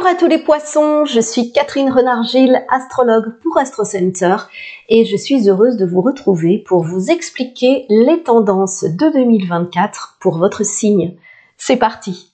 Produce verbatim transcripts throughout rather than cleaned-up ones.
à tous les poissons, je suis Catherine Renard-Gilles, astrologue pour Astro Center et je suis heureuse de vous retrouver pour vous expliquer les tendances de deux mille vingt-quatre pour votre signe. C'est parti!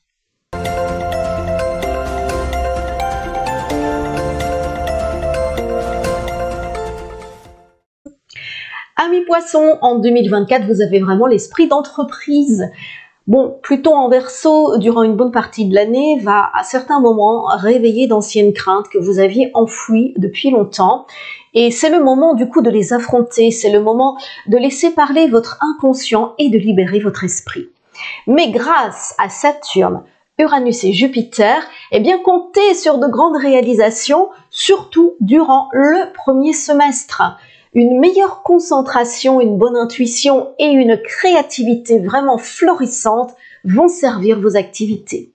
Amis poissons, en deux mille vingt-quatre, vous avez vraiment l'esprit d'entreprise. Bon, Pluton en Verseau, durant une bonne partie de l'année, va à certains moments réveiller d'anciennes craintes que vous aviez enfouies depuis longtemps. Et c'est le moment du coup de les affronter, c'est le moment de laisser parler votre inconscient et de libérer votre esprit. Mais grâce à Saturne, Uranus et Jupiter, eh bien comptez sur de grandes réalisations, surtout durant le premier semestre. Une meilleure concentration, une bonne intuition et une créativité vraiment florissante vont servir vos activités.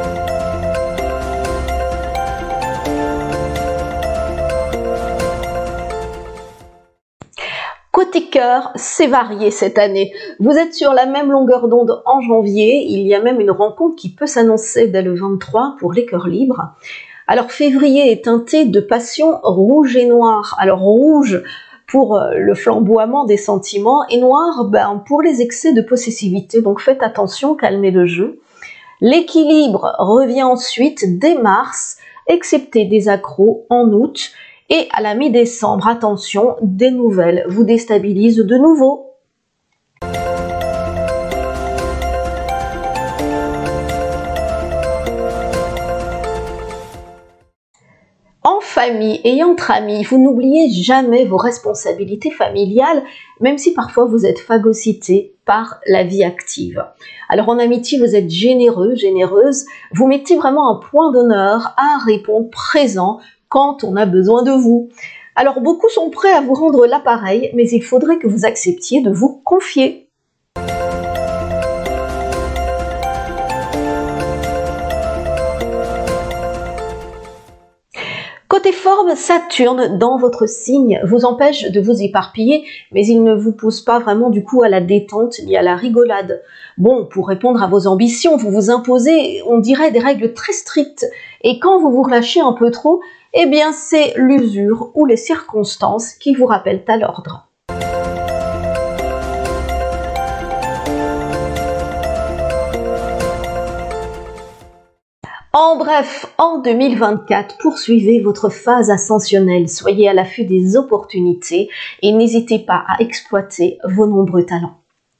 Côté cœur, c'est varié cette année. Vous êtes sur la même longueur d'onde en janvier, il y a même une rencontre qui peut s'annoncer dès le vingt-trois pour les cœurs libres. Alors février est teinté de passion rouge et noire. Alors rouge pour le flamboiement des sentiments et noir ben, pour les excès de possessivité. Donc faites attention, calmez le jeu. L'équilibre revient ensuite dès mars, excepté des accros en août. Et à la mi-décembre, attention, des nouvelles vous déstabilisent de nouveau. En famille et entre amis, vous n'oubliez jamais vos responsabilités familiales, même si parfois vous êtes phagocyté par la vie active. Alors en amitié, vous êtes généreux, généreuse, vous mettez vraiment un point d'honneur à répondre présent quand on a besoin de vous. Alors beaucoup sont prêts à vous rendre l'appareil, mais il faudrait que vous acceptiez de vous confier. Côté forme, Saturne dans votre signe vous empêche de vous éparpiller, mais il ne vous pousse pas vraiment du coup à la détente ni à la rigolade. Bon, pour répondre à vos ambitions, vous vous imposez, on dirait, des règles très strictes. Et quand vous vous relâchez un peu trop, eh bien c'est l'usure ou les circonstances qui vous rappellent à l'ordre. En bref, en deux mille vingt-quatre, poursuivez votre phase ascensionnelle, soyez à l'affût des opportunités et n'hésitez pas à exploiter vos nombreux talents.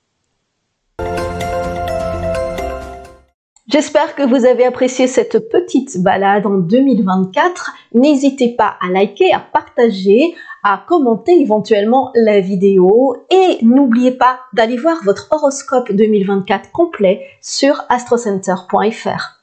J'espère que vous avez apprécié cette petite balade en deux mille vingt-quatre. N'hésitez pas à liker, à partager, à commenter éventuellement la vidéo et n'oubliez pas d'aller voir votre horoscope deux mille vingt-quatre complet sur astrocenter point F R.